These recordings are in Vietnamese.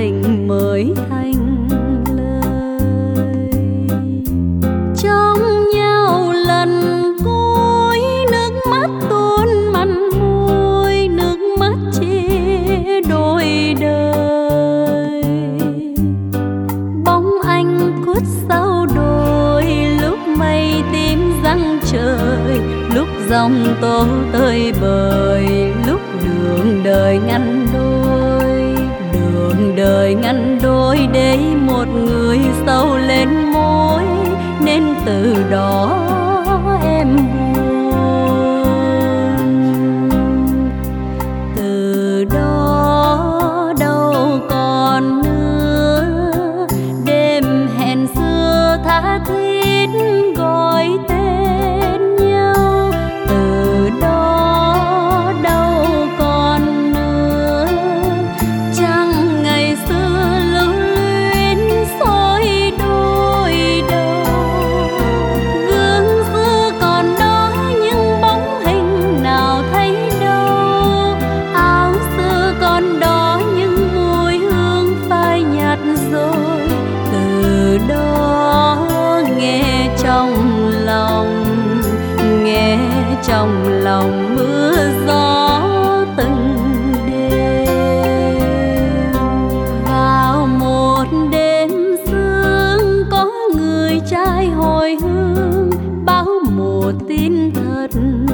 tình mới thành lời. Trong nhau lần cuối nước mắt tuôn mặn môi, nước mắt chia đôi đời. Bóng anh khuất sau đồi, lúc mây tím giăng trời, lúc dòng tố tơi bời, lúc đường đời ngăn đôi. Đường đời ngăn đôi để một người sâu lên môi, nên từ đó em buồn. Từ đó đâu còn nữa đêm hẹn xưa tha thiết gọi tên nhau. Từ đó đâu còn nữa chẳng ngày xưa lưu luyến xôi đôi đầu. Gương xưa còn đó nhưng bóng hình nào thấy đâu, áo xưa còn đó nhưng mùi hương phai nhạt rồi. Từ đó nghe trong lòng, nghe trong lòng mưa gió từng đêm. Vào một đêm sương có người trai hồi hương, báo một tin thật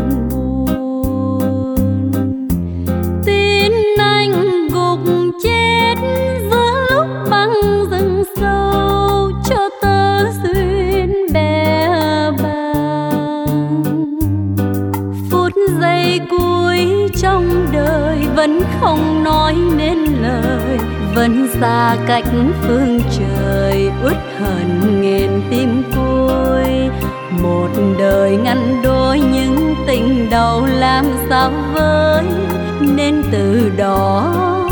buồn. Tin anh gục chết giữa lúc băng rừng sâu, cho tơ duyên bè bàng. Phút giây cuối trong đời vẫn không nói nên lời, vẫn xa cách phương trời uất hận nghẹn tim côi. Một đời ngăn đôi những tình đầu làm sao với, nên từ đó